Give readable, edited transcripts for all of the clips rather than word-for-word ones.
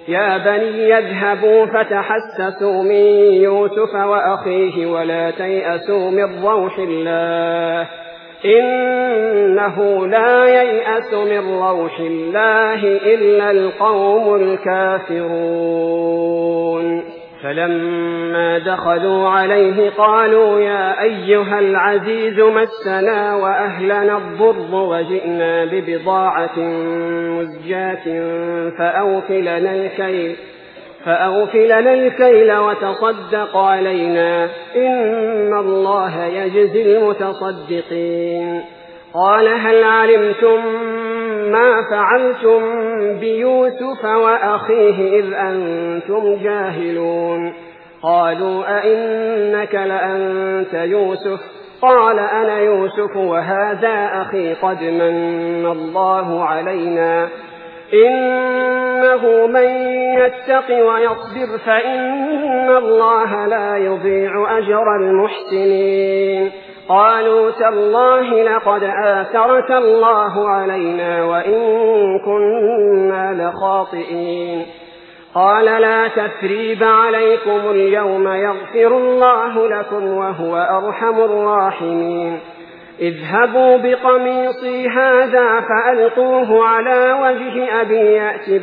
يا بني يذهبوا فتحسسوا من يوسف وأخيه ولا تيأسوا من روح الله إنه لا ييأس من روح الله إلا القوم الكافرون فلما دخلوا عليه قالوا يا أيها العزيز مسنا وأهلنا الضر وجئنا ببضاعة مزجاة فأوف لنا الكيل وتصدق علينا إن الله يجزي المتصدقين قال هل علمتم ما فعلتم بيوسف وأخيه إذ أنتم جاهلون قالوا أئنك لأنت يوسف قال أنا يوسف وهذا أخي قد من الله علينا إنه من يتق ويصبر فإن الله لا يضيع أجر المحسنين قالوا تالله لقد آثرك الله علينا وإن كنا لخاطئين قال لا تثريب عليكم اليوم يغفر الله لكم وهو أرحم الراحمين اذهبوا بقميصي هذا فألقوه على وجه أبي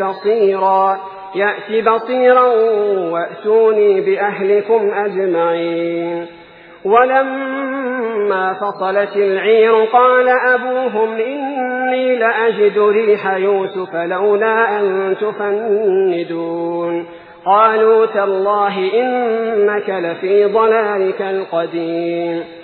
يأت بصيرا وأتوني بأهلكم أجمعين ولما فصلت العير قال أبوهم إني لأجد ريح يوسف لولا أن تفندون قالوا تالله إنك لفي ضلالك القديم